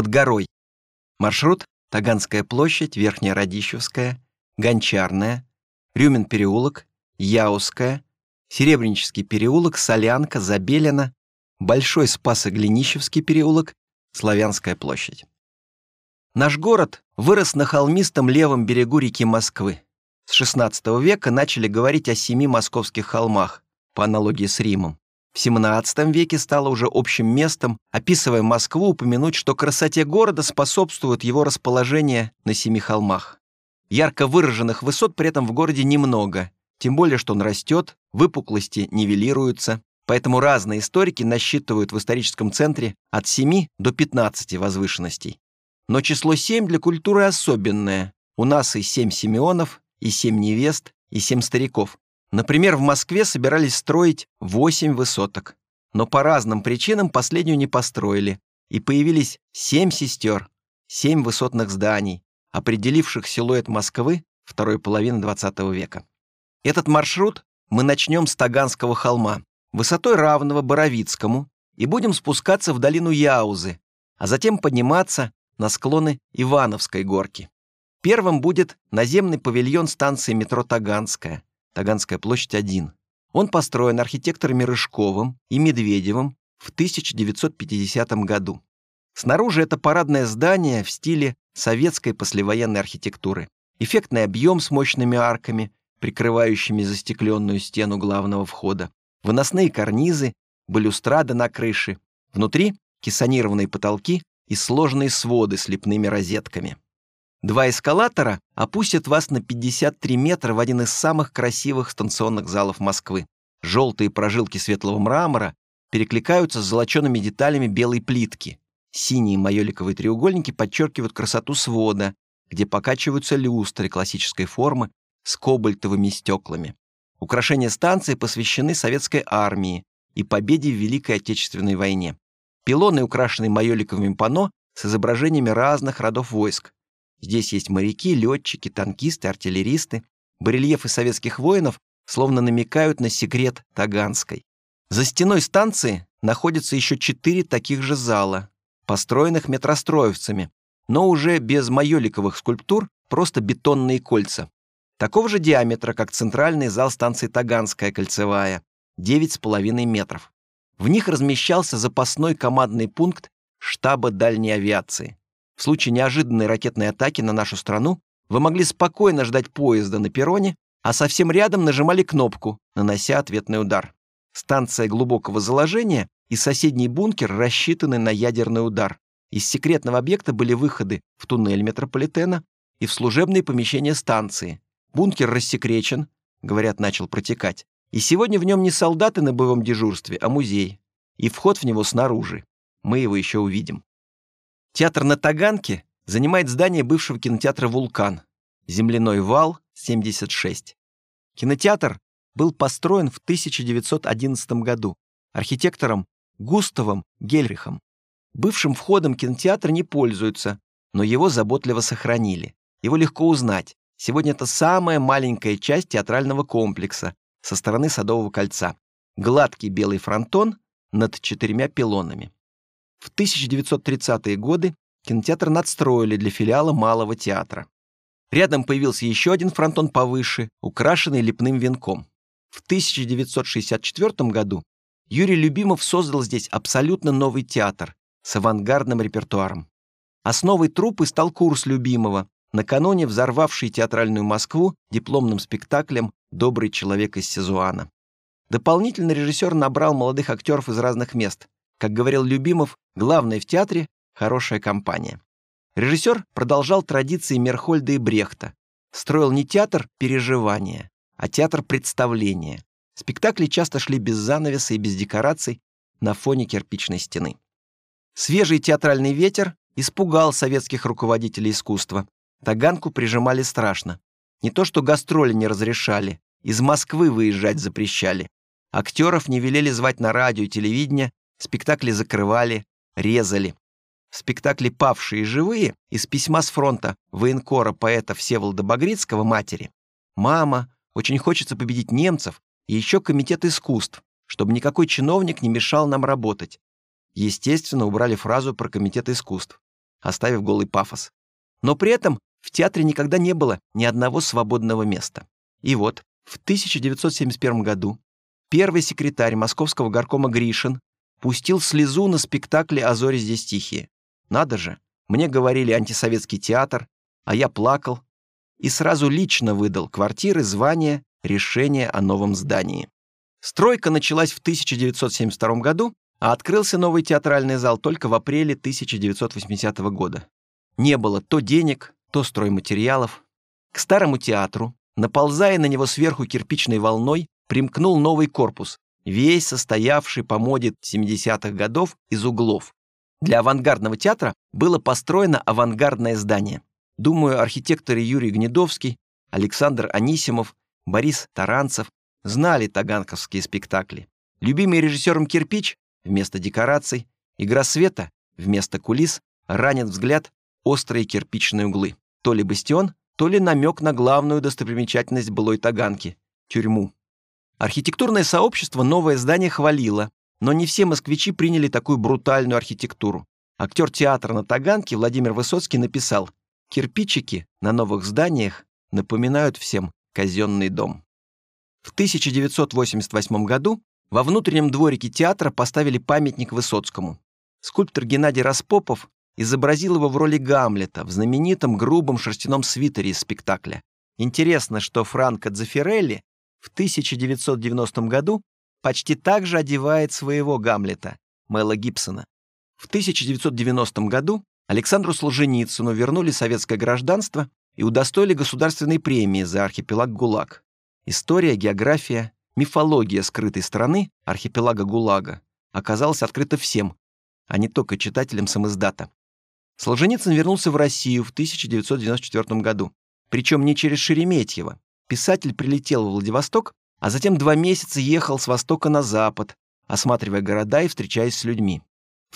под горой. Маршрут: Таганская площадь, Верхняя Радищевская, Гончарная, Рюмин переулок, Яузская, Серебрянический переулок, Солянка, Забелина, Большой Спасо-Глинищевский переулок, Славянская площадь. Наш город вырос на холмистом левом берегу реки Москвы. С XVI века начали говорить о 7 московских холмах, по аналогии с Римом. В XVII веке стало уже общим местом, описывая Москву, упомянуть, что красоте города способствует его расположение на 7 холмах. Ярко выраженных высот при этом в городе немного, тем более, что он растет, выпуклости нивелируются, поэтому разные историки насчитывают в историческом центре от 7 до 15 возвышенностей. Но число 7 для культуры особенное. У нас и 7 Симеонов, и 7 невест, и 7 стариков. Например, в Москве собирались строить 8 высоток, но по разным причинам последнюю не построили, и появились 7 сестер, 7 высотных зданий, определивших силуэт Москвы второй половины XX века. Этот маршрут мы начнем с Таганского холма, высотой равного Боровицкому, и будем спускаться в долину Яузы, а затем подниматься на склоны Ивановской горки. Первым будет наземный павильон станции метро Таганская, Таганская площадь 1. Он построен архитекторами Рыжковым и Медведевым в 1950 году. Снаружи это парадное здание в стиле советской послевоенной архитектуры. Эффектный объем с мощными арками, прикрывающими застекленную стену главного входа. Выносные карнизы, балюстрады на крыше. Внутри кессонированные потолки и сложные своды с лепными розетками. 2 эскалатора опустят вас на 53 метра в один из самых красивых станционных залов Москвы. Желтые прожилки светлого мрамора перекликаются с золочеными деталями белой плитки. Синие майоликовые треугольники подчеркивают красоту свода, где покачиваются люстры классической формы с кобальтовыми стеклами. Украшения станции посвящены советской армии и победе в Великой Отечественной войне. Пилоны украшены майоликовыми панно с изображениями разных родов войск. Здесь есть моряки, летчики, танкисты, артиллеристы. Барельефы советских воинов словно намекают на секрет Таганской. За стеной станции находится еще 4 таких же зала, построенных метростроевцами, но уже без майоликовых скульптур, просто бетонные кольца. Такого же диаметра, как центральный зал станции Таганская кольцевая, 9,5 метров. В них размещался запасной командный пункт штаба дальней авиации. В случае неожиданной ракетной атаки на нашу страну вы могли спокойно ждать поезда на перроне, а совсем рядом нажимали кнопку, нанося ответный удар. Станция глубокого заложения и соседний бункер рассчитаны на ядерный удар. Из секретного объекта были выходы в туннель метрополитена и в служебные помещения станции. Бункер рассекречен, говорят, начал протекать. И сегодня в нем не солдаты на боевом дежурстве, а музей. И вход в него снаружи. Мы его еще увидим. Театр на Таганке занимает здание бывшего кинотеатра «Вулкан», земляной вал, 76. Кинотеатр был построен в 1911 году архитектором Густавом Гельрихом. Бывшим входом кинотеатр не пользуются, но его заботливо сохранили. Его легко узнать. Сегодня это самая маленькая часть театрального комплекса со стороны Садового кольца. Гладкий белый фронтон над 4 пилонами. В 1930-е годы кинотеатр надстроили для филиала Малого театра. Рядом появился еще один фронтон повыше, украшенный лепным венком. В 1964 году Юрий Любимов создал здесь абсолютно новый театр с авангардным репертуаром. Основой труппы стал курс Любимова, накануне взорвавший театральную Москву дипломным спектаклем «Добрый человек из Сизуана». Дополнительно режиссер набрал молодых актеров из разных мест. Как говорил Любимов, главное в театре — хорошая компания. Режиссер продолжал традиции Мерхольда и Брехта. Строил не театр переживания, а театр представления. Спектакли часто шли без занавеса и без декораций на фоне кирпичной стены. Свежий театральный ветер испугал советских руководителей искусства. Таганку прижимали страшно. Не то что гастроли не разрешали, из Москвы выезжать запрещали. Актеров не велели звать на радио и телевидение, спектакли закрывали, резали. В спектакле «Павшие живые» из письма с фронта военкора поэта Всеволода Багрицкого матери: «Мама, очень хочется победить немцев и еще комитет искусств, чтобы никакой чиновник не мешал нам работать». Естественно, убрали фразу про комитет искусств. оставив голый пафос. Но при этом в театре никогда не было ни одного свободного места. И вот в 1971 году первый секретарь Московского горкома Гришин пустил слезу на спектакле «А зори здесь тихие». Надо же, мне говорили антисоветский театр, а я плакал и сразу лично выдал квартиры, звания, решение о новом здании. Стройка началась в 1972 году, а открылся новый театральный зал только в апреле 1980 года. Не было то денег, то стройматериалов. К старому театру, наползая на него сверху кирпичной волной, примкнул новый корпус, весь состоявший по моде 70-х годов из углов. Для авангардного театра было построено авангардное здание. Думаю, архитекторы Юрий Гнедовский, Александр Анисимов, Борис Таранцев знали таганковские спектакли. Любимый режиссером кирпич вместо декораций, игра света вместо кулис, ранит взгляд острые кирпичные углы. То ли бастион, то ли намек на главную достопримечательность былой Таганки – тюрьму. Архитектурное сообщество новое здание хвалило, но не все москвичи приняли такую брутальную архитектуру. Актер театра на Таганке Владимир Высоцкий написал: «Кирпичики на новых зданиях напоминают всем казенный дом». В 1988 году во внутреннем дворике театра поставили памятник Высоцкому. Скульптор Геннадий Распопов изобразил его в роли Гамлета в знаменитом грубом шерстяном свитере из спектакля. Интересно, что Франко Дзеффирелли в 1990 году почти так же одевает своего Гамлета, Мэла Гибсона. В 1990 году Александру Солженицыну вернули советское гражданство и удостоили государственной премии за архипелаг ГУЛАГ. История, география, мифология скрытой страны, архипелага ГУЛАГа, оказалась открыта всем, а не только читателям самиздата. Солженицын вернулся в Россию в 1994 году, причем не через Шереметьево. Писатель прилетел в Владивосток, а затем 2 месяца ехал с востока на запад, осматривая города и встречаясь с людьми. В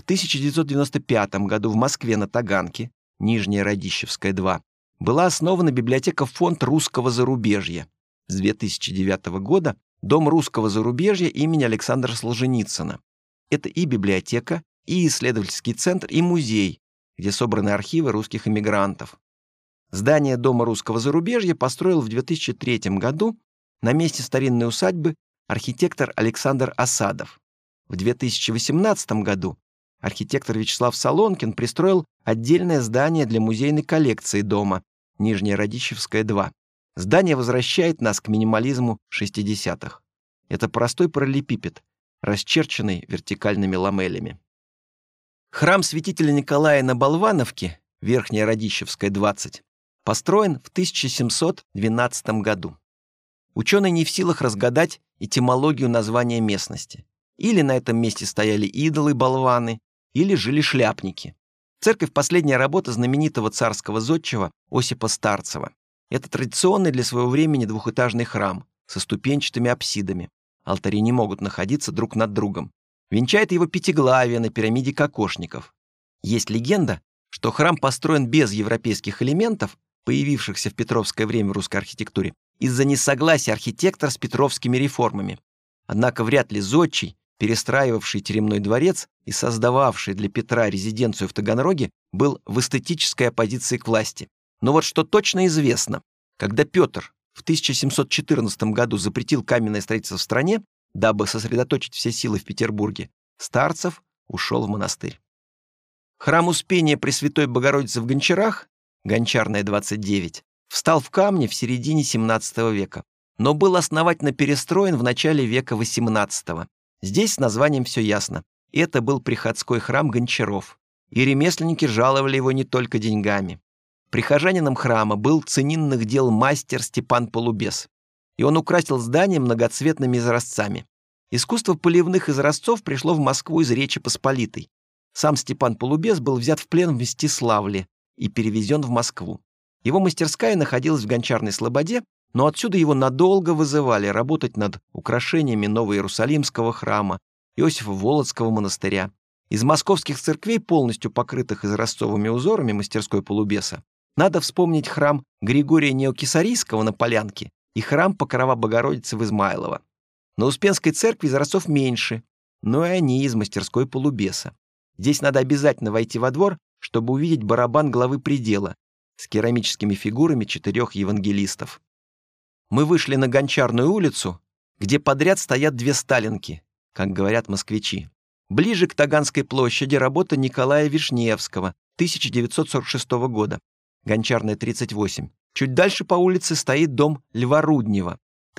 1995 году в Москве на Таганке, Нижняя Радищевская, 2, была основана библиотека «Фонд русского зарубежья». С 2009 года Дом русского зарубежья имени Александра Солженицына. Это и библиотека, и исследовательский центр, и музей, где собраны архивы русских эмигрантов. Здание Дома русского зарубежья построил в 2003 году на месте старинной усадьбы архитектор Александр Осадов. В 2018 году архитектор Вячеслав Солонкин пристроил отдельное здание для музейной коллекции дома, Нижняя Радищевская, 2. Здание возвращает нас к минимализму 60-х. Это простой параллелепипед, расчерченный вертикальными ламелями. Храм святителя Николая на Болвановке, Верхняя Радищевская, 20, построен в 1712 году. Ученые не в силах разгадать этимологию названия местности. Или на этом месте стояли идолы-болваны, или жили шляпники. Церковь – последняя работа знаменитого царского зодчего Осипа Старцева. Это традиционный для своего времени двухэтажный храм со ступенчатыми апсидами. Алтари не могут находиться друг над другом. Венчает его пятиглавие на пирамиде кокошников. Есть легенда, что храм построен без европейских элементов, появившихся в петровское время в русской архитектуре, из-за несогласия архитектора с петровскими реформами. Однако вряд ли зодчий, перестраивавший Теремной дворец и создававший для Петра резиденцию в Таганроге, был в эстетической оппозиции к власти. Но вот что точно известно: когда Петр в 1714 году запретил каменное строительство в стране, дабы сосредоточить все силы в Петербурге, Старцев ушел в монастырь. Храм Успения Пресвятой Богородицы в Гончарах, Гончарная, 29, встал в камне в середине XVII века, но был основательно перестроен в начале века XVIII. Здесь с названием все ясно. Это был приходской храм Гончаров, и ремесленники жаловали его не только деньгами. Прихожанином храма был ценинных дел мастер Степан Полубес, и он украсил здание многоцветными изразцами. Искусство поливных изразцов пришло в Москву из Речи Посполитой. Сам Степан Полубес был взят в плен в Мстиславле и перевезен в Москву. Его мастерская находилась в Гончарной Слободе, но отсюда его надолго вызывали работать над украшениями Новоиерусалимского храма, Иосифа-Володского монастыря. Из московских церквей, полностью покрытых изразцовыми узорами мастерской Полубеса, надо вспомнить храм Григория Неокесарийского на Полянке и храм Покрова Богородицы в Измайлово. На Успенской церкви изразцов меньше, но и они из мастерской Полубеса. Здесь надо обязательно войти во двор, чтобы увидеть барабан главы предела с керамическими фигурами 4 евангелистов. Мы вышли на Гончарную улицу, где подряд стоят 2 сталинки, как говорят москвичи. Ближе к Таганской площади работа Николая Вишневского 1946 года, Гончарная, 38. Чуть дальше по улице стоит дом Льва Руднева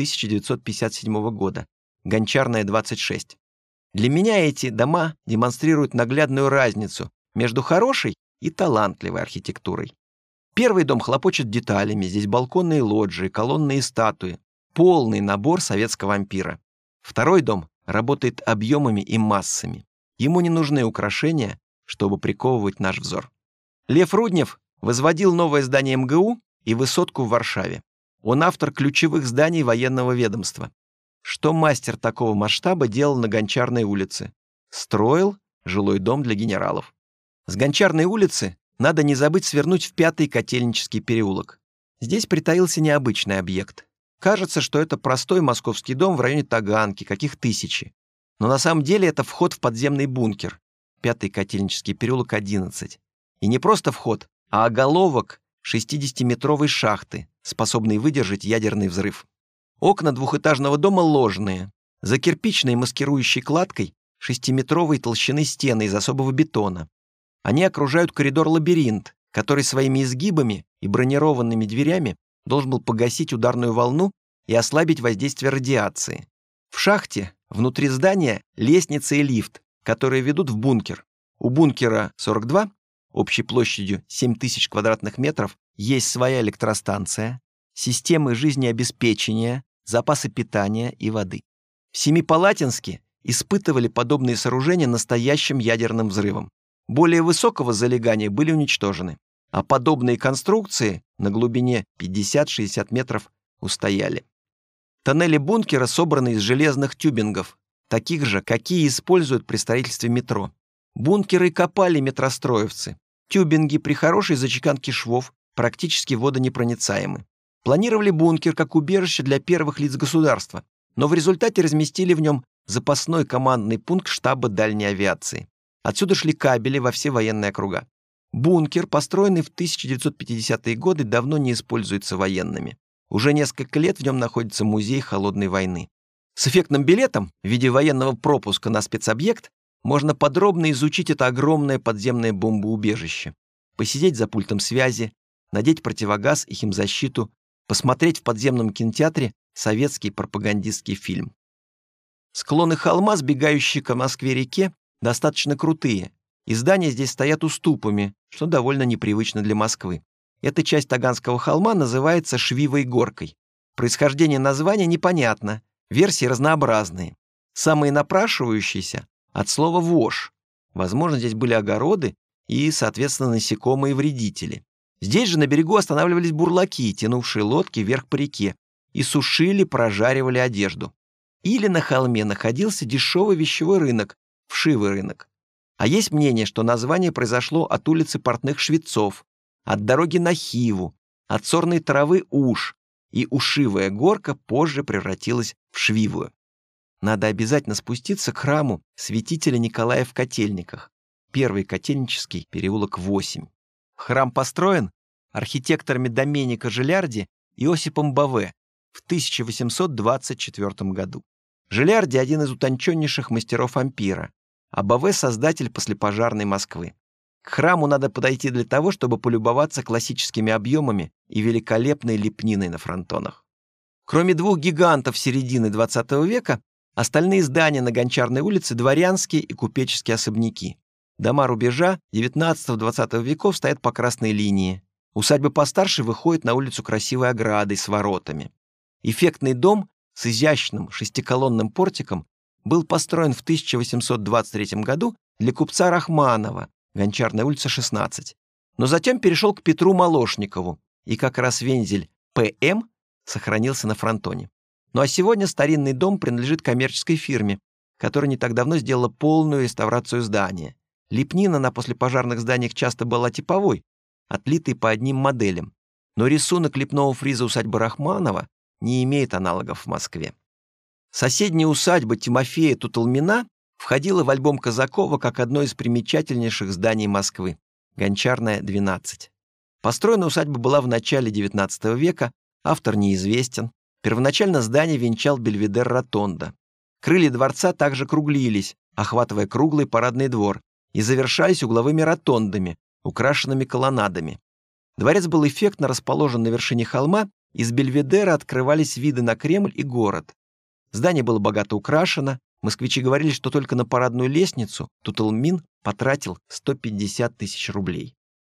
1957 года, Гончарная, 26. Для меня эти дома демонстрируют наглядную разницу между хорошей и талантливой архитектурой. Первый дом хлопочет деталями, здесь балконные лоджии, колонны и статуи, полный набор советского ампира. Второй дом работает объемами и массами. Ему не нужны украшения, чтобы приковывать наш взор. Лев Руднев возводил новое здание МГУ и высотку в Варшаве. Он автор ключевых зданий военного ведомства. Что мастер такого масштаба делал на Гончарной улице? Строил жилой дом для генералов. С Гончарной улицы надо не забыть свернуть в 5-й Котельнический переулок. Здесь притаился необычный объект. Кажется, что это простой московский дом в районе Таганки, каких 1000. Но на самом деле это вход в подземный бункер. 5-й Котельнический переулок, 11. И не просто вход, а оголовок 60-метровой шахты, способной выдержать ядерный взрыв. Окна двухэтажного дома ложные. За кирпичной маскирующей кладкой 6-метровой толщины стены из особого бетона. Они окружают коридор-лабиринт, который своими изгибами и бронированными дверями должен был погасить ударную волну и ослабить воздействие радиации. В шахте внутри здания лестница и лифт, которые ведут в бункер. У бункера 42, общей площадью 7000 квадратных метров, есть своя электростанция, системы жизнеобеспечения, запасы питания и воды. В Семипалатинске испытывали подобные сооружения настоящим ядерным взрывом. Более высокого залегания были уничтожены, а подобные конструкции на глубине 50-60 метров устояли. Тоннели бункера собраны из железных тюбингов, таких же, какие используют при строительстве метро. Бункеры копали метростроевцы. Тюбинги при хорошей зачеканке швов практически водонепроницаемы. Планировали бункер как убежище для первых лиц государства, но в результате разместили в нем запасной командный пункт штаба дальней авиации. Отсюда шли кабели во все военные округа. Бункер, построенный в 1950-е годы, давно не используется военными. Уже несколько лет в нем находится музей холодной войны. С эффектным билетом в виде военного пропуска на спецобъект можно подробно изучить это огромное подземное бомбоубежище, посидеть за пультом связи, надеть противогаз и химзащиту, посмотреть в подземном кинотеатре советский пропагандистский фильм. Склоны холма, сбегающие к Москве-реке, достаточно крутые, и здания здесь стоят уступами, что довольно непривычно для Москвы. Эта часть Таганского холма называется Швивой горкой. Происхождение названия непонятно, версии разнообразные. Самые напрашивающиеся от слова «вож». Возможно, здесь были огороды и, соответственно, насекомые-вредители. Здесь же на берегу останавливались бурлаки, тянувшие лодки вверх по реке, и сушили, прожаривали одежду. Или на холме находился дешевый вещевой рынок, вшивый рынок. А есть мнение, что название произошло от улицы Портных Швецов, от дороги на Хиву, от сорной травы Уж, и Ушивая горка позже превратилась в Швивую. Надо обязательно спуститься к храму святителя Николая в Котельниках, 1-й Котельнический переулок, 8. Храм построен архитекторами Доменика Жилярди и Осипом Баве в 1824 году. Жилярди – один из утонченнейших мастеров ампира, а Баве – создатель послепожарной Москвы. К храму надо подойти для того, чтобы полюбоваться классическими объемами и великолепной лепниной на фронтонах. Кроме 2 гигантов середины XX века, остальные здания на Гончарной улице – дворянские и купеческие особняки. Дома рубежа XIX-XX веков стоят по красной линии. Усадьбы постарше выходят на улицу красивой оградой с воротами. Эффектный дом с изящным 6-колонным портиком был построен в 1823 году для купца Рахманова, Гончарная улица, 16. Но затем перешел к Петру Молошникову, и как раз вензель ПМ сохранился на фронтоне. Ну а сегодня старинный дом принадлежит коммерческой фирме, которая не так давно сделала полную реставрацию здания. Лепнина на послепожарных зданиях часто была типовой, отлитой по одним моделям. Но рисунок лепного фриза усадьбы Рахманова не имеет аналогов в Москве. Соседняя усадьба Тимофея Туталмина входила в альбом Казакова как одно из примечательнейших зданий Москвы. Гончарная, 12. Построена усадьба была в начале XIX века, автор неизвестен. Первоначально здание венчал бельведер-ротонда. Крылья дворца также круглились, охватывая круглый парадный двор, и завершались угловыми ротондами, украшенными колоннадами. Дворец был эффектно расположен на вершине холма, из бельведера открывались виды на Кремль и город. Здание было богато украшено, москвичи говорили, что только на парадную лестницу Тутылмин потратил 150 тысяч рублей.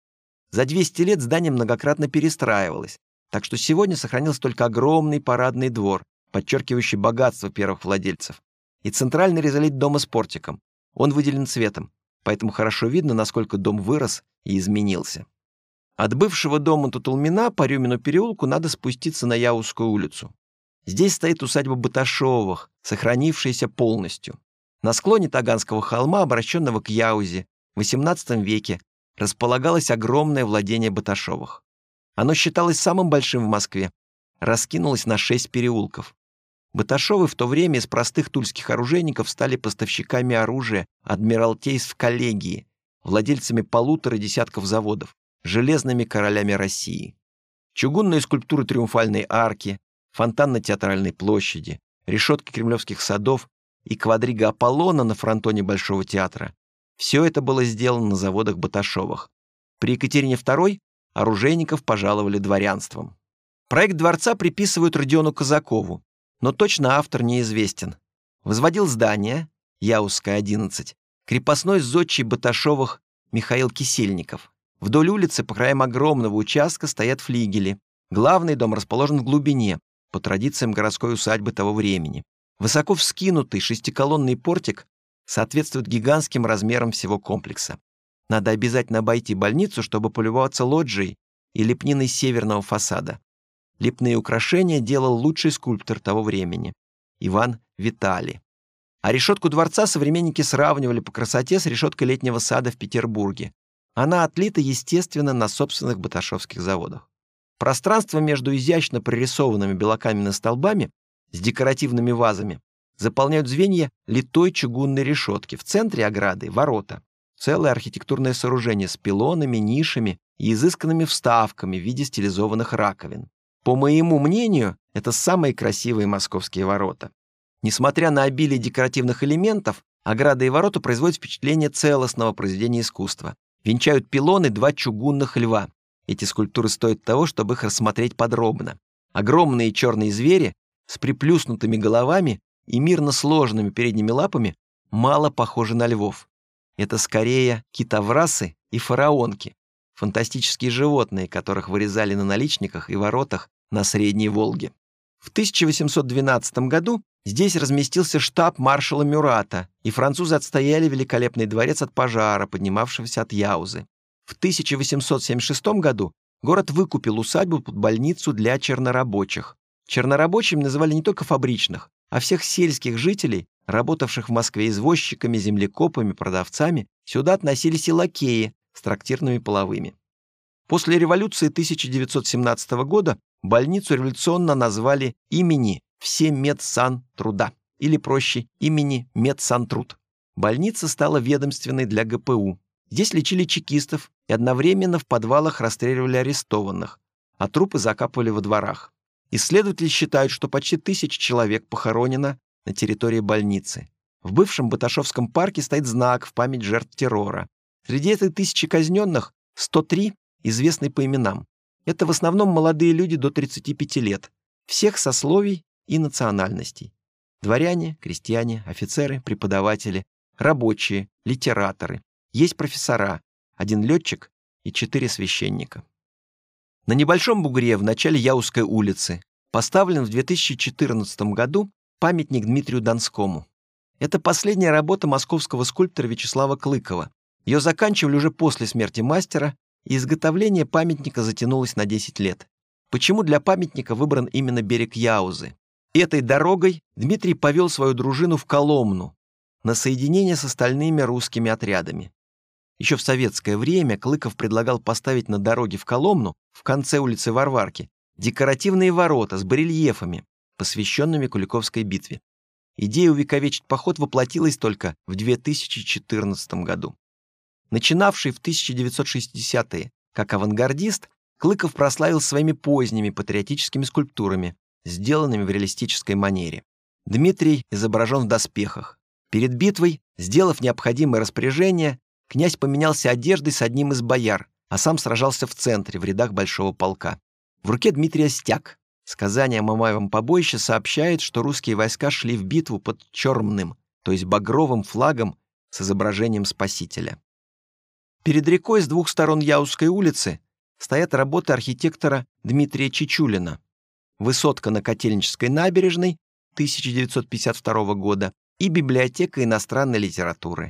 За 200 лет здание многократно перестраивалось, так что сегодня сохранился только огромный парадный двор, подчеркивающий богатство первых владельцев, и центральный резолит дома с портиком. Он выделен цветом, поэтому хорошо видно, насколько дом вырос и изменился. От бывшего дома Тутылмина по Рюмину переулку надо спуститься на Яузскую улицу. Здесь стоит усадьба Баташовых, сохранившаяся полностью. На склоне Таганского холма, обращенного к Яузе, в XVIII веке располагалось огромное владение Баташовых. Оно считалось самым большим в Москве, раскинулось на 6 переулков. Баташовы в то время из простых тульских оружейников стали поставщиками оружия адмиралтейств коллегии, владельцами 1,5 десятков заводов, железными королями России. Чугунные скульптуры Триумфальной арки, фонтан на Театральной площади, решетки Кремлевских садов и квадрига Аполлона на фронтоне Большого театра — все это было сделано на заводах Баташовых. При Екатерине II оружейников пожаловали дворянством. Проект дворца приписывают Родиону Казакову, но точно автор неизвестен. Возводил здание, Яузская, 11, крепостной зодчий Баташовых Михаил Кисельников. Вдоль улицы по краям огромного участка стоят флигели. Главный дом расположен в глубине, по традициям городской усадьбы того времени. Высоко вскинутый шестиколонный портик соответствует гигантским размерам всего комплекса. Надо обязательно обойти больницу, чтобы полюбоваться лоджией и лепниной северного фасада. Лепные украшения делал лучший скульптор того времени — Иван Витали. А решетку дворца современники сравнивали по красоте с решеткой летнего сада в Петербурге. Она отлита, естественно, на собственных баташовских заводах. Пространство между изящно прорисованными белокаменными столбами с декоративными вазами заполняют звенья литой чугунной решетки. В центре ограды — ворота. Целое архитектурное сооружение с пилонами, нишами и изысканными вставками в виде стилизованных раковин. По моему мнению, это самые красивые московские ворота. Несмотря на обилие декоративных элементов, ограда и ворота производят впечатление целостного произведения искусства. Венчают пилоны 2 чугунных льва. Эти скульптуры стоят того, чтобы их рассмотреть подробно. Огромные черные звери с приплюснутыми головами и мирно сложенными передними лапами мало похожи на львов. Это скорее китоврасы и фараонки, фантастические животные, которых вырезали на наличниках и воротах на Средней Волге. В 1812 году здесь разместился штаб маршала Мюрата, и французы отстояли великолепный дворец от пожара, поднимавшегося от Яузы. В 1876 году город выкупил усадьбу под больницу для чернорабочих. Чернорабочими называли не только фабричных, а всех сельских жителей, работавших в Москве извозчиками, землекопами, продавцами. Сюда относились и лакеи с трактирными половыми. После революции 1917 года больницу революционно назвали имени Всемедсантруда, или проще, имени Медсантруд. Больница стала ведомственной для ГПУ. Здесь лечили чекистов и одновременно в подвалах расстреливали арестованных, а трупы закапывали во дворах. Исследователи считают, что почти 1000 человек похоронено на территории больницы. В бывшем Баташовском парке стоит знак в память жертв террора. Среди этой 1000 казненных 103 известны по именам. Это в основном молодые люди до 35 лет, всех сословий и национальностей. Дворяне, крестьяне, офицеры, преподаватели, рабочие, литераторы. Есть профессора, 1 летчик и 4 священника. На небольшом бугре в начале Яузской улицы поставлен в 2014 году памятник Дмитрию Донскому. Это последняя работа московского скульптора Вячеслава Клыкова. Ее заканчивали уже после смерти мастера, и изготовление памятника затянулось на 10 лет. Почему для памятника выбран именно берег Яузы? Этой дорогой Дмитрий повел свою дружину в Коломну на соединение с остальными русскими отрядами. Еще в советское время Клыков предлагал поставить на дороге в Коломну, в конце улицы Варварки, декоративные ворота с барельефами, посвященными Куликовской битве. Идея увековечить поход воплотилась только в 2014 году. Начинавший в 1960-е как авангардист, Клыков прославился своими поздними патриотическими скульптурами, сделанными в реалистической манере. Дмитрий изображен в доспехах. Перед битвой, сделав необходимое распоряжение, князь поменялся одеждой с одним из бояр, а сам сражался в центре, в рядах большого полка. В руке Дмитрия стяг. Сказание о Мамаевом побоище сообщает, что русские войска шли в битву под черным, то есть багровым флагом с изображением Спасителя. Перед рекой с двух сторон Яузской улицы стоят работы архитектора Дмитрия Чичулина. Высотка на Котельнической набережной 1952 года и библиотека иностранной литературы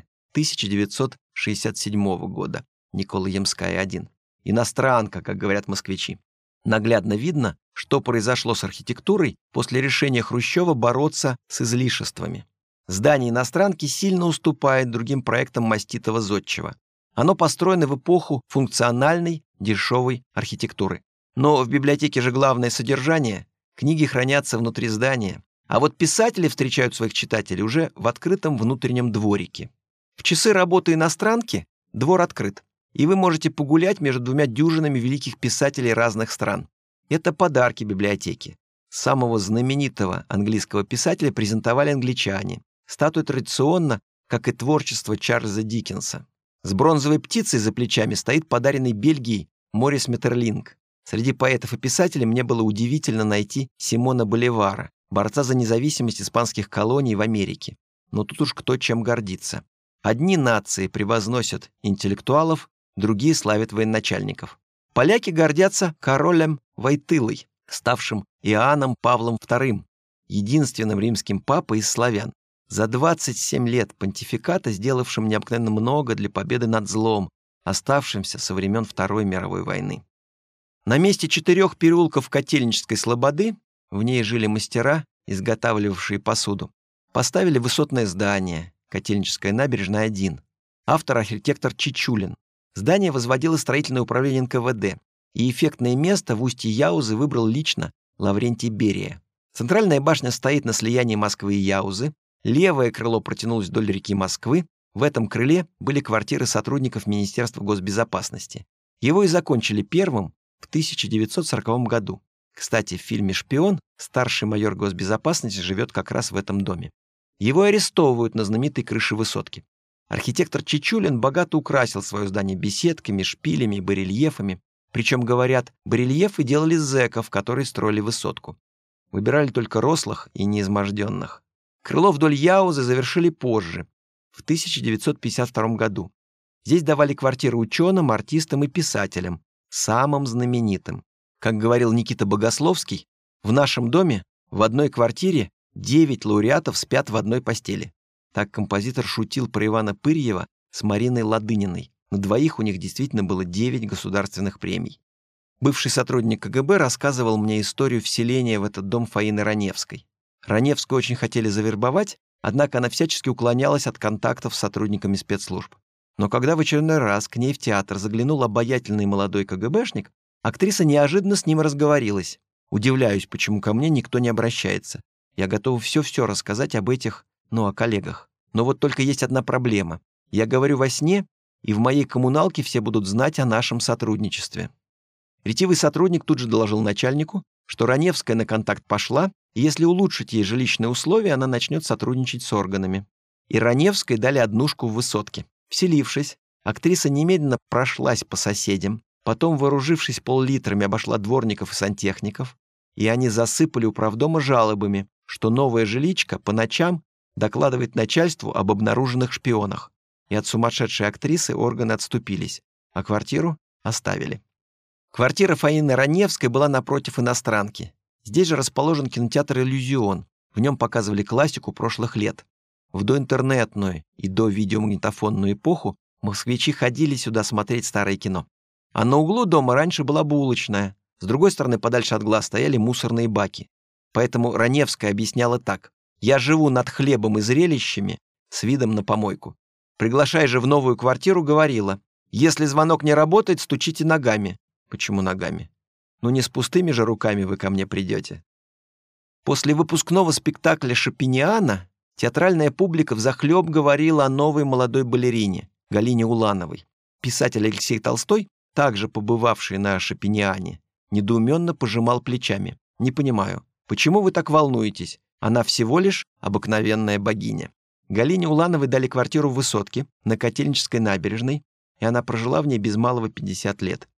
1967 года, Николаемская, 1. Иностранка, как говорят москвичи. Наглядно видно, что произошло с архитектурой после решения Хрущева бороться с излишествами. Здание иностранки сильно уступает другим проектам маститого зодчего. Оно построено в эпоху функциональной, дешевой архитектуры. Но в библиотеке же главное содержание. Книги хранятся внутри здания. А вот писатели встречают своих читателей уже в открытом внутреннем дворике. В часы работы иностранки двор открыт, и вы можете погулять между двумя дюжинами великих писателей разных стран. Это подарки библиотеки. Самого знаменитого английского писателя презентовали англичане. Статуя традиционно, как и творчество Чарльза Диккенса. С бронзовой птицей за плечами стоит подаренный Бельгией Морис Метерлинк. Среди поэтов и писателей мне было удивительно найти Симона Боливара, борца за независимость испанских колоний в Америке. Но тут уж кто чем гордится. Одни нации превозносят интеллектуалов, другие славят военачальников. Поляки гордятся королем Войтылой, ставшим Иоанном Павлом II, единственным римским папой из славян, за 27 лет понтификата, сделавшим необыкновенно много для победы над злом, оставшимся со времен Второй мировой войны. На месте 4 переулков Котельнической слободы, в ней жили мастера, изготавливавшие посуду, поставили высотное здание, Котельническая набережная, 1. Автор архитектор Чичулин. Здание возводило строительное управление НКВД, и эффектное место в устье Яузы выбрал лично Лаврентий Берия. Центральная башня стоит на слиянии Москвы и Яузы, левое крыло протянулось вдоль реки Москвы, в этом крыле были квартиры сотрудников Министерства госбезопасности. Его и закончили первым в 1940 году. Кстати, в фильме «Шпион» старший майор госбезопасности живет как раз в этом доме. Его арестовывают на знаменитой крыше высотки. Архитектор Чичулин богато украсил свое здание беседками, шпилями и барельефами. Причем, говорят, барельефы делали зэков, которые строили высотку. Выбирали только рослых и неизможденных. Крыло вдоль Яузы завершили позже, в 1952 году. Здесь давали квартиры ученым, артистам и писателям, самым знаменитым. Как говорил Никита Богословский, в нашем доме в одной квартире 9 лауреатов спят в одной постели. Так композитор шутил про Ивана Пырьева с Мариной Ладыниной. На двоих у них действительно было 9 государственных премий. Бывший сотрудник КГБ рассказывал мне историю вселения в этот дом Фаины Раневской. Раневскую очень хотели завербовать, однако она всячески уклонялась от контактов с сотрудниками спецслужб. Но когда в очередной раз к ней в театр заглянул обаятельный молодой КГБшник, актриса неожиданно с ним разговорилась. Удивляюсь, почему ко мне никто не обращается. Я готова все-все рассказать об этих, о коллегах. Но вот только есть одна проблема. Я говорю во сне, и в моей коммуналке все будут знать о нашем сотрудничестве. Ретивый сотрудник тут же доложил начальнику, что Раневская на контакт пошла, и если улучшить ей жилищные условия, она начнет сотрудничать с органами. И Раневской дали однушку в высотке. Вселившись, актриса немедленно прошлась по соседям, потом, вооружившись пол-литрами, обошла дворников и сантехников, и они засыпали управдома жалобами, что новая жиличка по ночам докладывает начальству об обнаруженных шпионах. И от сумасшедшей актрисы органы отступились, а квартиру оставили. Квартира Фаины Раневской была напротив иностранки. Здесь же расположен кинотеатр «Иллюзион». В нем показывали классику прошлых лет. В доинтернетную и довидеомагнитофонную эпоху москвичи ходили сюда смотреть старое кино. А на углу дома раньше была булочная. С другой стороны, подальше от глаз, стояли мусорные баки. Поэтому Раневская объясняла так. «Я живу над хлебом и зрелищами с видом на помойку». Приглашая же в новую квартиру, говорила: «Если звонок не работает, стучите ногами». Почему ногами? Не с пустыми же руками вы ко мне придете. После выпускного спектакля «Шопениана» театральная публика взахлеб говорила о новой молодой балерине. Галине Улановой. Писатель Алексей Толстой, также побывавший на Шопениане, недоуменно пожимал плечами. «Не понимаю, почему вы так волнуетесь? Она всего лишь обыкновенная богиня». Галине Улановой дали квартиру в Высотке на Котельнической набережной, и она прожила в ней без малого 50 лет.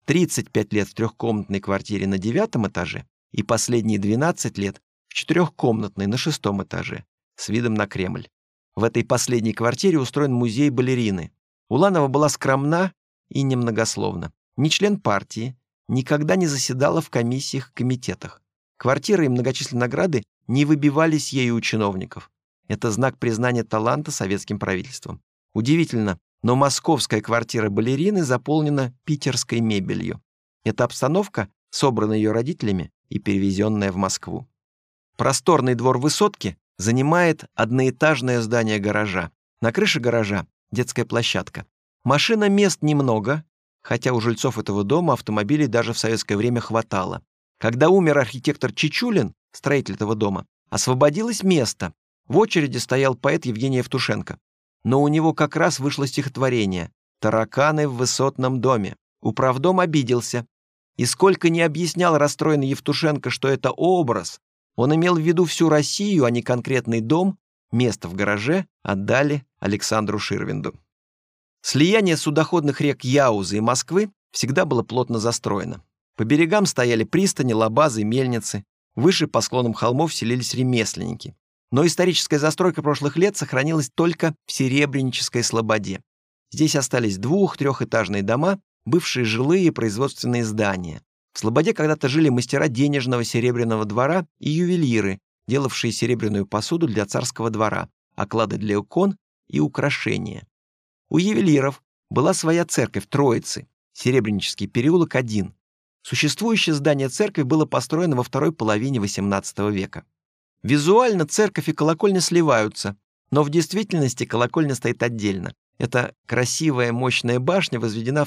35 лет в трехкомнатной квартире на 9-м этаже и последние 12 лет в четырехкомнатной на 6-м этаже с видом на Кремль. В этой последней квартире устроен музей балерины. Уланова была скромна и немногословна. Не член партии, никогда не заседала в комиссиях, комитетах. Квартиры и многочисленные награды не выбивались ею у чиновников. Это знак признания таланта советским правительством. Удивительно, но московская квартира балерины заполнена питерской мебелью. Эта обстановка собрана ее родителями и перевезенная в Москву. Просторный двор Высотки занимает одноэтажное здание гаража. На крыше гаража детская площадка. Машиномест немного, хотя у жильцов этого дома автомобилей даже в советское время хватало. Когда умер архитектор Чичулин, строитель этого дома, освободилось место. В очереди стоял поэт Евгений Евтушенко. Но у него как раз вышло стихотворение «Тараканы в высотном доме». Управдом обиделся. И сколько не объяснял расстроенный Евтушенко, что это образ, он имел в виду всю Россию, а не конкретный дом, место в гараже отдали Александру Ширвинду. Слияние судоходных рек Яузы и Москвы всегда было плотно застроено. По берегам стояли пристани, лабазы и мельницы. Выше по склонам холмов селились ремесленники. Но историческая застройка прошлых лет сохранилась только в Серебрянической слободе. Здесь остались двух-трехэтажные дома, бывшие жилые и производственные здания. В слободе когда-то жили мастера денежного серебряного двора и ювелиры, делавшие серебряную посуду для царского двора, оклады для икон и украшения. У ювелиров была своя церковь Троицы, Серебрянический переулок 1. Существующее здание церкви было построено во второй половине XVIII века. Визуально церковь и колокольня сливаются, но в действительности колокольня стоит отдельно. Эта красивая мощная башня возведена в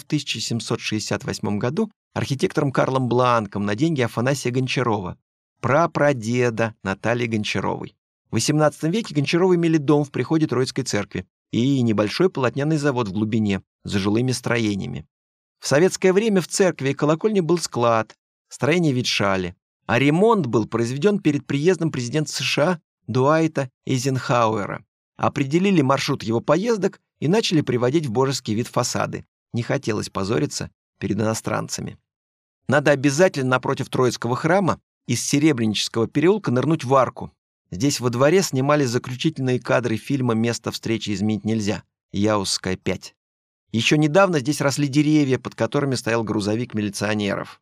1768 году архитектором Карлом Бланком на деньги Афанасия Гончарова, прапрадеда Натальи Гончаровой. В XVIII веке Гончаровы имели дом в приходе Троицкой церкви и небольшой полотняный завод в глубине, за жилыми строениями. В советское время в церкви и колокольне был склад, строения ветшали, а ремонт был произведен перед приездом президента США Дуайта Эйзенхауэра. Определили маршрут его поездок и начали приводить в божеский вид фасады. Не хотелось позориться перед иностранцами. Надо обязательно напротив Троицкого храма из Серебрянического переулка нырнуть в арку. Здесь во дворе снимали заключительные кадры фильма «Место встречи изменить нельзя» Яузская, 5. Еще недавно здесь росли деревья, под которыми стоял грузовик милиционеров.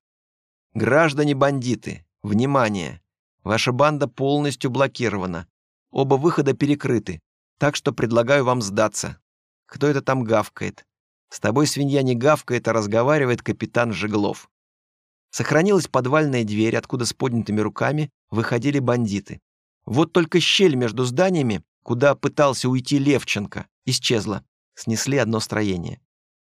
Граждане-бандиты, внимание! Ваша банда полностью блокирована. Оба выхода перекрыты, так что предлагаю вам сдаться. Кто это там гавкает? С тобой свинья не гавкает, а разговаривает капитан Жеглов. Сохранилась подвальная дверь, откуда с поднятыми руками выходили бандиты. Вот только щель между зданиями, куда пытался уйти Левченко, исчезла. Снесли одно строение.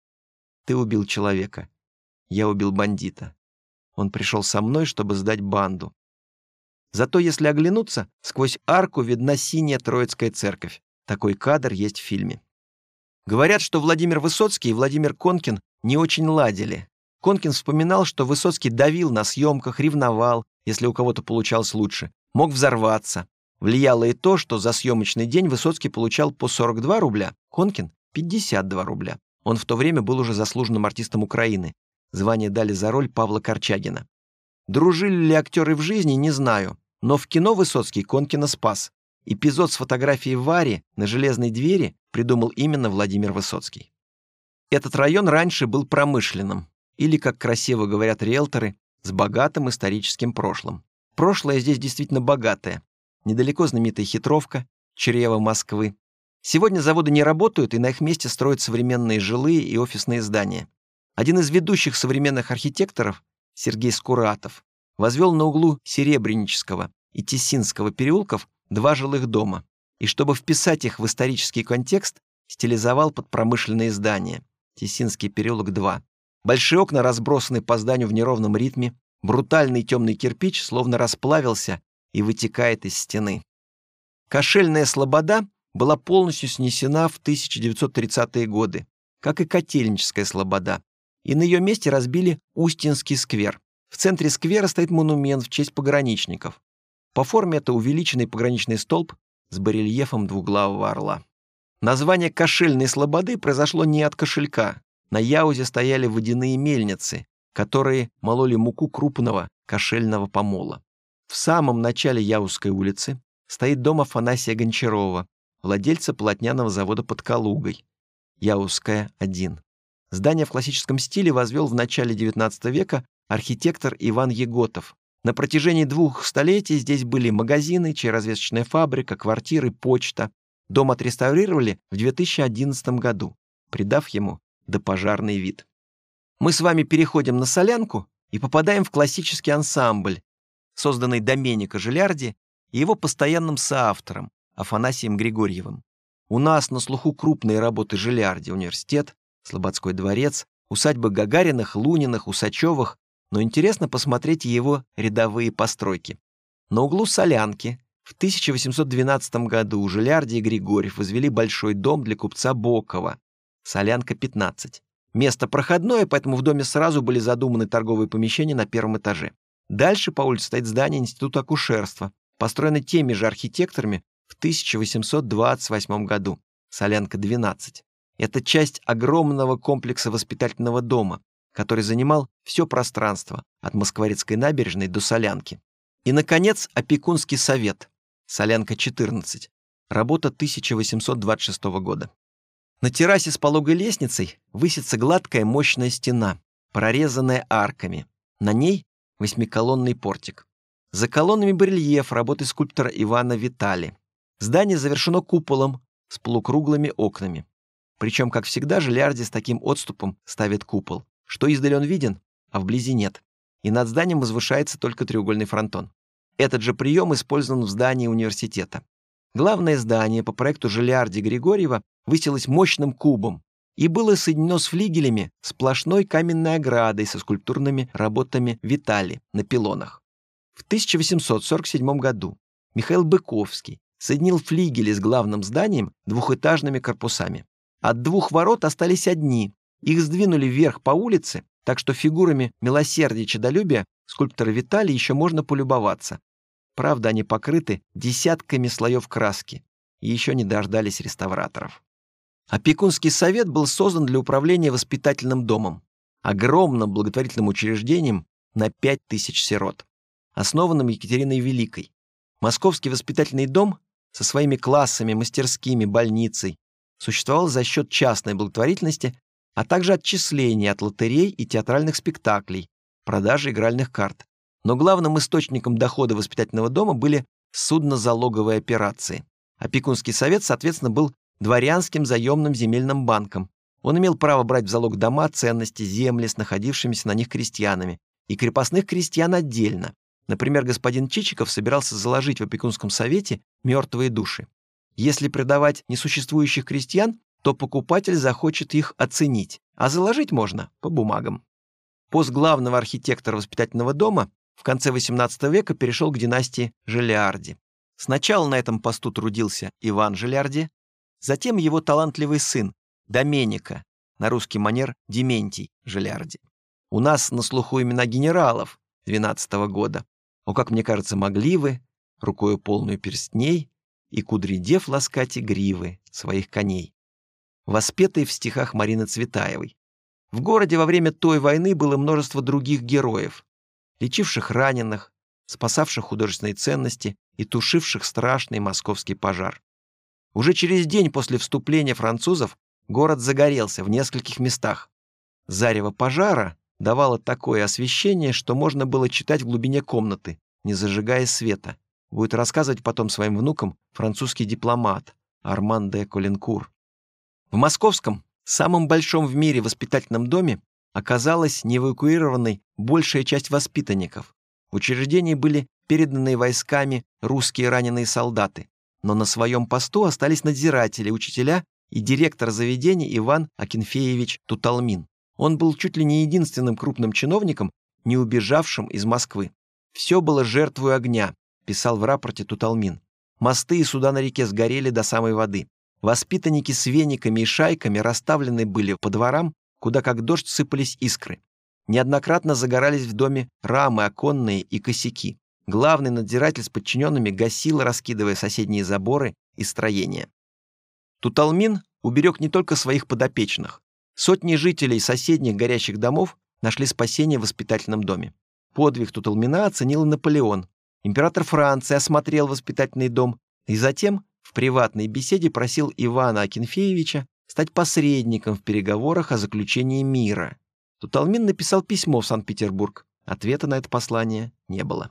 Ты убил человека. Я убил бандита. Он пришел со мной, чтобы сдать банду. Зато если оглянуться, сквозь арку видна синяя Троицкая церковь. Такой кадр есть в фильме. Говорят, что Владимир Высоцкий и Владимир Конкин не очень ладили. Конкин вспоминал, что Высоцкий давил на съемках, ревновал, если у кого-то получалось лучше, мог взорваться. Влияло и то, что за съемочный день Высоцкий получал по 42 рубля, Конкин — 52 рубля. Он в то время был уже заслуженным артистом Украины. Звание дали за роль Павла Корчагина. Дружили ли актеры в жизни, не знаю, но в кино Высоцкий Конкина спас. Эпизод с фотографией Вари на железной двери придумал именно Владимир Высоцкий. Этот район раньше был промышленным, или, как красиво говорят риэлторы, с богатым историческим прошлым. Прошлое здесь действительно богатое. Недалеко знаменитая Хитровка, чрево Москвы. Сегодня заводы не работают, и на их месте строят современные жилые и офисные здания. Один из ведущих современных архитекторов, Сергей Скуратов, возвел на углу Серебрянического и Тесинского переулков 2 жилых дома, и чтобы вписать их в исторический контекст, стилизовал под промышленные здания. Тесинский переулок 2. Большие окна разбросаны по зданию в неровном ритме, брутальный темный кирпич словно расплавился и вытекает из стены. Кошельная слобода была полностью снесена в 1930-е годы, как и Котельническая слобода, и на ее месте разбили Устинский сквер. В центре сквера стоит монумент в честь пограничников. По форме это увеличенный пограничный столб с барельефом двуглавого орла. Название Кошельной слободы произошло не от кошелька. На Яузе стояли водяные мельницы, которые мололи муку крупного кошельного помола. В самом начале Яузской улицы стоит дом Афанасия Гончарова, владельца полотняного завода под Калугой, Яузская, 1. Здание в классическом стиле возвел в начале XIX века архитектор Иван Еготов. На протяжении 2 столетий здесь были магазины, чайразвесочная фабрика, квартиры, почта. Дом отреставрировали в 2011 году, придав ему допожарный вид. Мы с вами переходим на Солянку и попадаем в классический ансамбль, созданный Доменико Жилярди и его постоянным соавтором Афанасием Григорьевым. У нас на слуху крупные работы Жилярди: университет, Слободской дворец, усадьбы Гагариных, Луниных, Усачевых, но интересно посмотреть его рядовые постройки. На углу Солянки в 1812 году Жилярди и Григорьев возвели большой дом для купца Бокова, Солянка, 15. Место проходное, поэтому в доме сразу были задуманы торговые помещения на 1-м этаже. Дальше по улице стоит здание Института акушерства, построенное теми же архитекторами в 1828 году, Солянка, 12. Это часть огромного комплекса воспитательного дома, который занимал все пространство от Москворецкой набережной до Солянки. И, наконец, опекунский совет, Солянка, 14. Работа 1826 года. На террасе с пологой лестницей высится гладкая мощная стена, прорезанная арками. На ней 8-колонный портик. За колоннами барельеф работы скульптора Ивана Витали. Здание завершено куполом с полукруглыми окнами. Причем, как всегда, Жилярди с таким отступом ставит купол, что издали он виден, а вблизи нет. И над зданием возвышается только треугольный фронтон. Этот же прием использован в здании университета. Главное здание по проекту Жилярди-Григорьева высилось мощным кубом и было соединено с флигелями сплошной каменной оградой со скульптурными работами Витали на пилонах. В 1847 году Михаил Быковский соединил флигели с главным зданием двухэтажными корпусами. От 2 ворот остались одни. Их сдвинули вверх по улице, так что фигурами милосердия и чадолюбия скульптора Витали еще можно полюбоваться. Правда, они покрыты десятками слоев краски и еще не дождались реставраторов. Опекунский совет был создан для управления воспитательным домом, огромным благотворительным учреждением на 5000 сирот, основанным Екатериной Великой. Московский воспитательный дом со своими классами, мастерскими, больницей существовал за счет частной благотворительности, а также отчислений от лотерей и театральных спектаклей, продажи игральных карт. Но главным источником дохода воспитательного дома были судно-залоговые операции. Опекунский совет, соответственно, был дворянским заемным земельным банком. Он имел право брать в залог дома, ценности, земли с находившимися на них крестьянами, и крепостных крестьян отдельно. Например, господин Чичиков собирался заложить в опекунском совете мертвые души. Если продавать несуществующих крестьян, то покупатель захочет их оценить, а заложить можно по бумагам. Пост главного архитектора воспитательного дома в конце XVIII века перешел к династии Жилярди. Сначала на этом посту трудился Иван Жилярди, затем его талантливый сын Доменико, на русский манер Дементий Жилярди. У нас на слуху имена генералов 12-го года. О, как мне кажется, могли вы, рукою полную перстней, и кудри дев ласкать и гривы своих коней. Воспетый в стихах Марины Цветаевой. В городе во время той войны было множество других героев, лечивших раненых, спасавших художественные ценности и тушивших страшный московский пожар. Уже через день после вступления французов город загорелся в нескольких местах. Зарево пожара давало такое освещение, что можно было читать в глубине комнаты, не зажигая света. Будет рассказывать потом своим внукам французский дипломат Арман де Коленкур. В московском, самом большом в мире воспитательном доме, оказалась неэвакуированной большая часть воспитанников. В учреждении были переданные войсками русские раненые солдаты, но на своем посту остались надзиратели, учителя и директор заведения Иван Акинфеевич Туталмин. Он был чуть ли не единственным крупным чиновником, не убежавшим из Москвы. «Все было жертвой огня», писал в рапорте Туталмин. Мосты и суда на реке сгорели до самой воды. Воспитанники с вениками и шайками расставлены были по дворам, куда как дождь сыпались искры. Неоднократно загорались в доме рамы оконные и косяки. Главный надзиратель с подчиненными гасил, раскидывая соседние заборы и строения. Туталмин уберег не только своих подопечных. Сотни жителей соседних горящих домов нашли спасение в воспитательном доме. Подвиг Туталмина оценил и Наполеон. Император Франции осмотрел воспитательный дом и затем в приватной беседе просил Ивана Акинфеевича стать посредником в переговорах о заключении мира. Туталмин написал письмо в Санкт-Петербург. Ответа на это послание не было.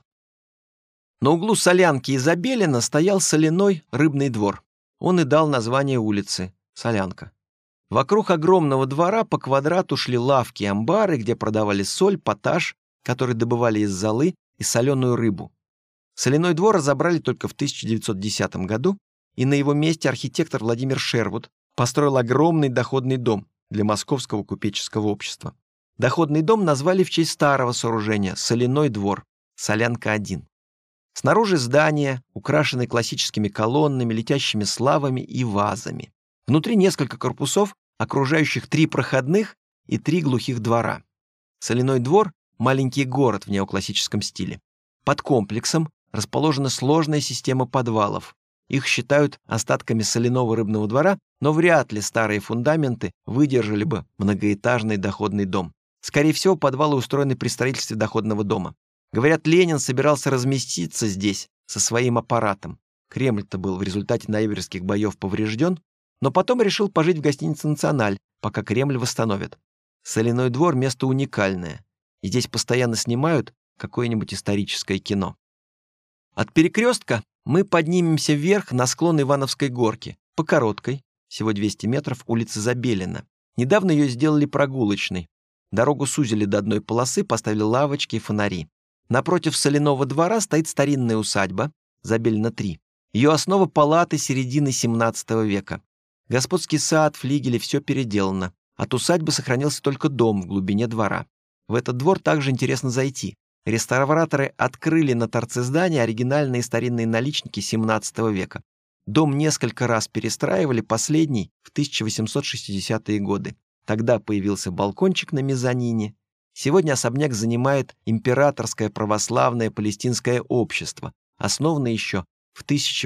На углу Солянки и Забелина стоял соляной рыбный двор. Он и дал название улице – Солянка. Вокруг огромного двора по квадрату шли лавки и амбары, где продавали соль, поташ, который добывали из золы, и соленую рыбу. Соляной двор разобрали только в 1910 году, и на его месте архитектор Владимир Шервуд построил огромный доходный дом для Московского купеческого общества. Доходный дом назвали в честь старого сооружения – Соляной двор, Солянка-1. Снаружи здания, украшенные классическими колоннами, летящими славами и вазами. Внутри несколько корпусов, окружающих 3 проходных и 3 глухих двора. Соляной двор – маленький город в неоклассическом стиле. Под комплексом расположена сложная система подвалов. Их считают остатками соляного рыбного двора, но вряд ли старые фундаменты выдержали бы многоэтажный доходный дом. Скорее всего, подвалы устроены при строительстве доходного дома. Говорят, Ленин собирался разместиться здесь со своим аппаратом. Кремль-то был в результате ноябрьских боев поврежден, но потом решил пожить в гостинице «Националь», пока Кремль восстановят. Соляной двор – место уникальное, и здесь постоянно снимают какое-нибудь историческое кино. От перекрестка мы поднимемся вверх на склон Ивановской горки, по короткой, всего 200 метров, улице Забелина. Недавно ее сделали прогулочной. Дорогу сузили до одной полосы, поставили лавочки и фонари. Напротив соляного двора стоит старинная усадьба, Забелина-3. Ее основа – палаты середины XVII века. Господский сад, флигели – все переделано. От усадьбы сохранился только дом в глубине двора. В этот двор также интересно зайти. Реставраторы открыли на торце здания оригинальные старинные наличники XVII века. Дом несколько раз перестраивали, последний в 1860-е годы. Тогда появился балкончик на мезонине. Сегодня особняк занимает Императорское православное палестинское общество, основанное еще в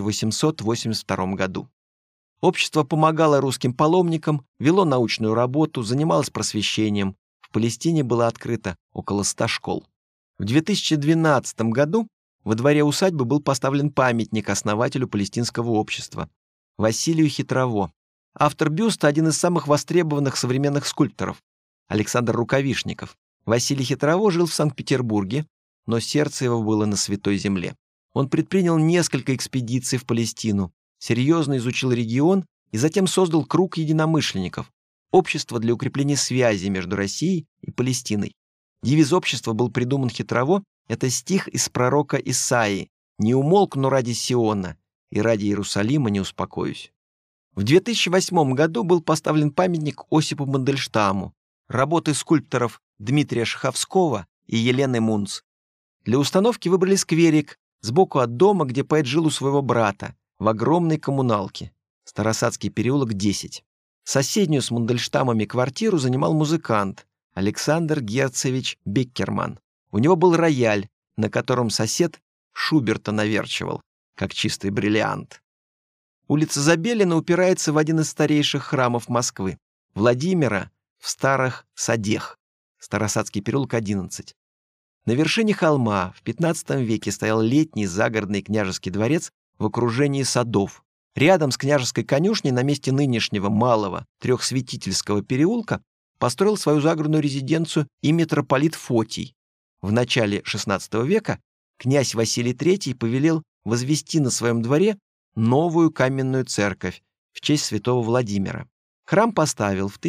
1882 году. Общество помогало русским паломникам, вело научную работу, занималось просвещением. В Палестине было открыто около 100 школ. В 2012 году во дворе усадьбы был поставлен памятник основателю палестинского общества Василию Хитрово. Автор бюста – один из самых востребованных современных скульпторов – Александр Рукавишников. Василий Хитрово жил в Санкт-Петербурге, но сердце его было на Святой Земле. Он предпринял несколько экспедиций в Палестину, серьезно изучил регион и затем создал круг единомышленников – общество для укрепления связи между Россией и Палестиной. Девиз общества был придуман Хитрово – это стих из пророка Исаии «Не умолкну ради Сиона, и ради Иерусалима не успокоюсь». В 2008 году был поставлен памятник Осипу Мандельштаму, работы скульпторов Дмитрия Шаховского и Елены Мунц. Для установки выбрали скверик сбоку от дома, где поэт жил у своего брата, в огромной коммуналке, Старосадский переулок, 10. Соседнюю с Мандельштамами квартиру занимал музыкант Александр Герцевич Беккерман. У него был рояль, на котором сосед Шуберта наверчивал, как чистый бриллиант. Улица Забелина упирается в один из старейших храмов Москвы – Владимира в Старых Садех, Старосадский переулок, 11. На вершине холма в XV веке стоял летний загородный княжеский дворец в окружении садов. Рядом с княжеской конюшней на месте нынешнего малого Трехсвятительского переулка построил свою загородную резиденцию и митрополит Фотий. В начале XVI века князь Василий III повелел возвести на своем дворе новую каменную церковь в честь святого Владимира. Храм поставил в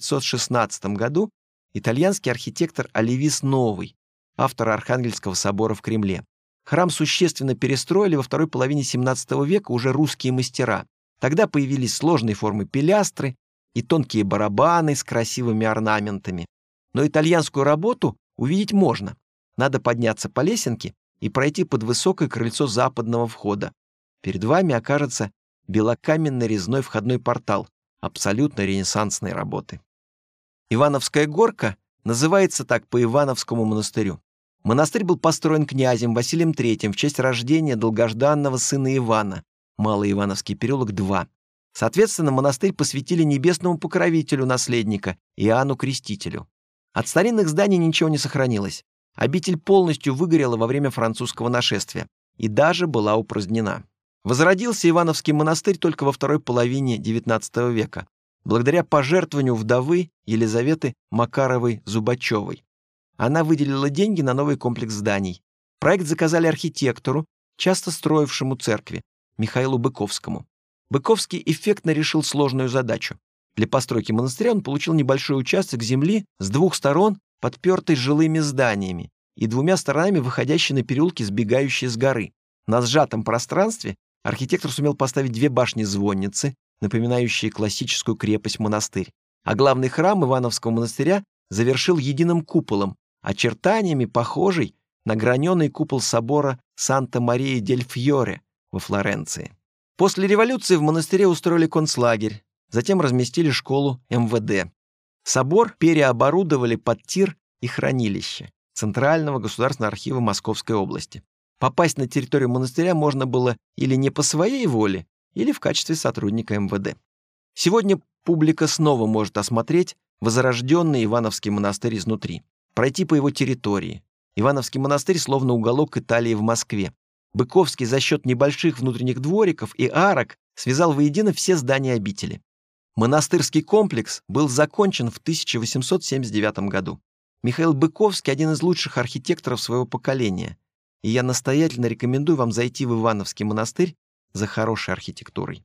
1516 году итальянский архитектор Оливис Новый, автор Архангельского собора в Кремле. Храм существенно перестроили во второй половине XVII века уже русские мастера. Тогда появились сложные формы пилястры и тонкие барабаны с красивыми орнаментами. Но итальянскую работу увидеть можно. Надо подняться по лесенке и пройти под высокое крыльцо западного входа. перед вами окажется белокаменный резной входной портал абсолютно ренессансной работы. Ивановская горка называется так по Ивановскому монастырю. Монастырь был построен князем Василием III в честь рождения долгожданного сына Ивана, Малый Ивановский переулок, 2. Соответственно, монастырь посвятили небесному покровителю наследника, Иоанну Крестителю. От старинных зданий ничего не сохранилось. Обитель полностью выгорела во время французского нашествия и даже была упразднена. Возродился Ивановский монастырь только во второй половине XIX века, благодаря пожертвованию вдовы Елизаветы Макаровой-Зубачевой. Она выделила деньги на новый комплекс зданий. Проект заказали архитектору, часто строившему церкви, Михаилу Быковскому. Быковский эффектно решил сложную задачу. Для постройки монастыря он получил небольшой участок земли с двух сторон, подпертый жилыми зданиями, и двумя сторонами выходящие на переулки, сбегающие с горы. На сжатом пространстве архитектор сумел поставить 2 башни-звонницы, напоминающие классическую крепость-монастырь, а главный храм Ивановского монастыря завершил единым куполом, очертаниями похожий на граненый купол собора Санта-Мария-дель-Фьоре во Флоренции. После революции в монастыре устроили концлагерь, затем разместили школу МВД. Собор переоборудовали под тир и хранилище Центрального государственного архива Московской области. Попасть на территорию монастыря можно было или не по своей воле, или в качестве сотрудника МВД. Сегодня публика снова может осмотреть возрожденный Ивановский монастырь изнутри, пройти по его территории. Ивановский монастырь словно уголок Италии в Москве. Быковский за счет небольших внутренних двориков и арок связал воедино все здания обители. Монастырский комплекс был закончен в 1879 году. Михаил Быковский – один из лучших архитекторов своего поколения, и я настоятельно рекомендую вам зайти в Ивановский монастырь за хорошей архитектурой.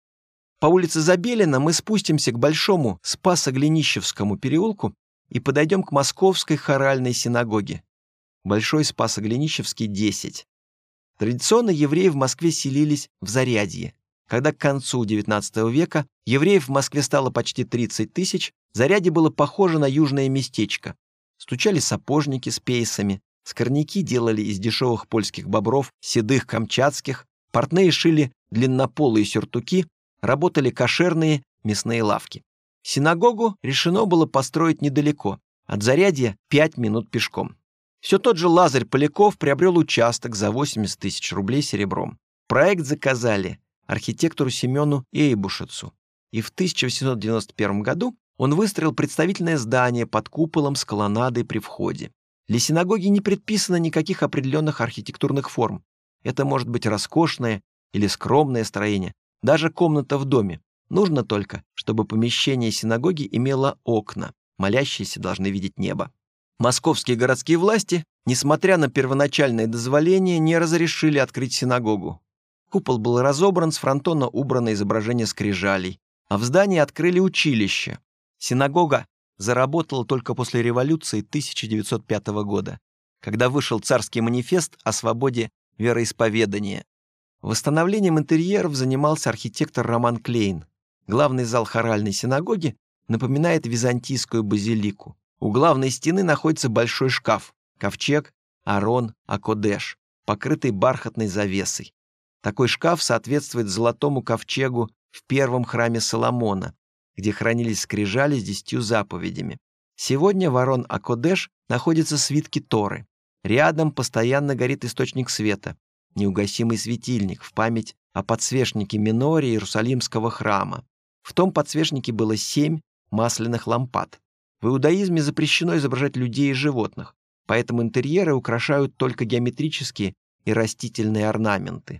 По улице Забелина мы спустимся к Большому Спасо-Глинищевскому переулку и подойдем к Московской хоральной синагоге. Большой Спасо-Глинищевский, 10. Традиционно евреи в Москве селились в Зарядье. Когда к концу XIX века евреев в Москве стало почти 30 тысяч, Зарядье было похоже на южное местечко. Стучали сапожники с пейсами, скорняки делали из дешевых польских бобров седых камчатских, портные шили длиннополые сюртуки, работали кошерные мясные лавки. Синагогу решено было построить недалеко, от Зарядья 5 минут пешком. Все тот же Лазарь Поляков приобрел участок за 80 тысяч рублей серебром. Проект заказали архитектору Семену Эйбушицу, и в 1891 году он выстроил представительное здание под куполом с колоннадой при входе. Для синагоги не предписано никаких определенных архитектурных форм. Это может быть роскошное или скромное строение, даже комната в доме. Нужно только, чтобы помещение синагоги имело окна. Молящиеся должны видеть небо. Московские городские власти, несмотря на первоначальное дозволение, не разрешили открыть синагогу. Купол был разобран, с фронтона убрано изображение скрижалей, а в здании открыли училище. Синагога заработала только после революции 1905 года, когда вышел царский манифест о свободе вероисповедания. Восстановлением интерьеров занимался архитектор Роман Клейн. Главный зал хоральной синагоги напоминает византийскую базилику. У главной стены находится большой шкаф, ковчег Арон Акодеш, покрытый бархатной завесой. Такой шкаф соответствует золотому ковчегу в первом храме Соломона, где хранились скрижали с 10 заповедями. Сегодня в Арон Акодеш находятся свитки Торы. Рядом постоянно горит источник света, неугасимый светильник в память о подсвечнике миноре Иерусалимского храма. В том подсвечнике было 7 масляных лампад. В иудаизме запрещено изображать людей и животных, поэтому интерьеры украшают только геометрические и растительные орнаменты.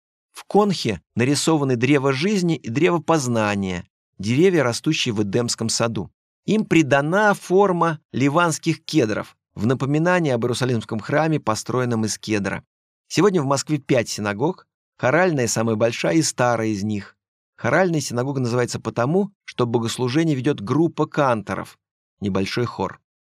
В конхе нарисованы древо жизни и древо познания, деревья, растущие в Эдемском саду. Им придана форма ливанских кедров, в напоминание об Иерусалимском храме, построенном из кедра. Сегодня в Москве 5 синагог, хоральная самая большая и старая из них. Хоральная синагога называется потому, что богослужение ведет группа канторов, небольшой хор.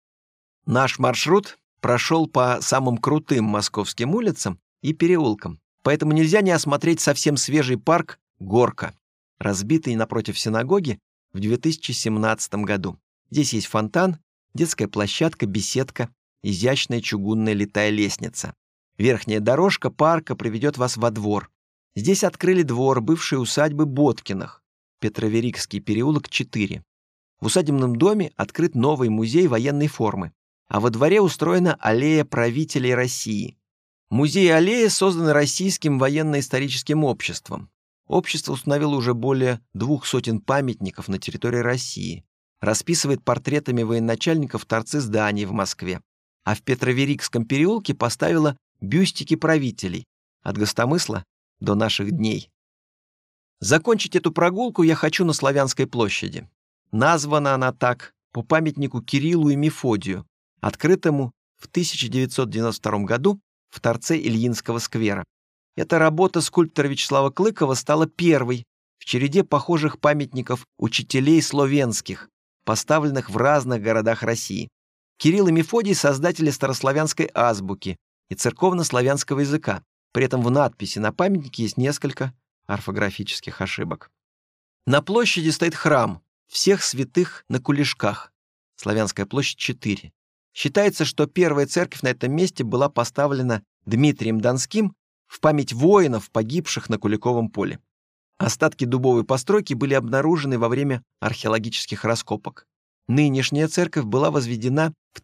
Наш маршрут прошел по самым крутым московским улицам и переулкам, поэтому нельзя не осмотреть совсем свежий парк «Горка», разбитый напротив синагоги в 2017 году. Здесь есть фонтан, детская площадка, беседка, изящная чугунная литая лестница. Верхняя дорожка парка приведет вас во двор. Здесь открыли двор бывшей усадьбы Боткиных, Петроверикский переулок, 4. В усадебном доме открыт новый музей военной формы, а во дворе устроена аллея правителей России. Музей и аллея созданы Российским военно-историческим обществом. Общество установило уже более 200 памятников на территории России, расписывает портретами военачальников торцы зданий в Москве, а в Петроверикском переулке поставила бюстики правителей от Гостомысла до наших дней. Закончить эту прогулку я хочу на Славянской площади. Названа она так по памятнику Кириллу и Мефодию, открытому в 1992 году в торце Ильинского сквера. Эта работа скульптора Вячеслава Клыкова стала первой в череде похожих памятников учителей словенских, поставленных в разных городах России. Кирилл и Мефодий — создатели старославянской азбуки и церковно-славянского языка. При этом в надписи на памятнике есть несколько орфографических ошибок. На площади стоит храм всех святых на Кулешках, Славянская площадь, 4. Считается, что первая церковь на этом месте была поставлена Дмитрием Донским в память воинов, погибших на Куликовом поле. Остатки дубовой постройки были обнаружены во время археологических раскопок. Нынешняя церковь была возведена в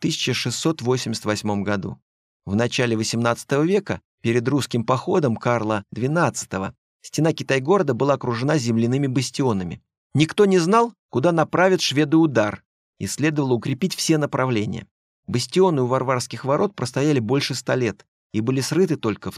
1688 году. В начале XVIII века, перед русским походом Карла XII, стена Китай-города была окружена земляными бастионами. Никто не знал, куда направят шведы удар, и следовало укрепить все направления. Бастионы у Варварских ворот простояли больше 100 лет и были срыты только в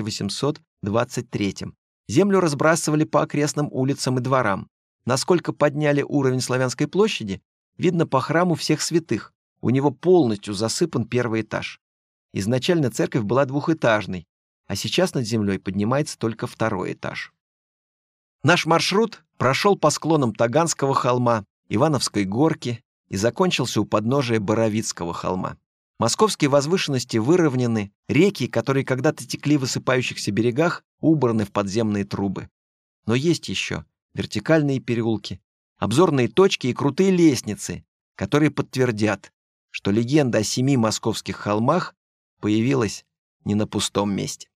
1823. Землю разбрасывали по окрестным улицам и дворам. Насколько подняли уровень Славянской площади, видно по храму всех святых. У него полностью засыпан первый этаж. Изначально церковь была двухэтажной, а сейчас над землей поднимается только второй этаж. Наш маршрут прошел по склонам Таганского холма, Ивановской горки и закончился у подножия Боровицкого холма. Московские возвышенности выровнены, реки, которые когда-то текли в высыпающихся берегах, убраны в подземные трубы. Но есть еще вертикальные переулки, обзорные точки и крутые лестницы, которые подтвердят, что легенда о 7 московских холмах появилась не на пустом месте.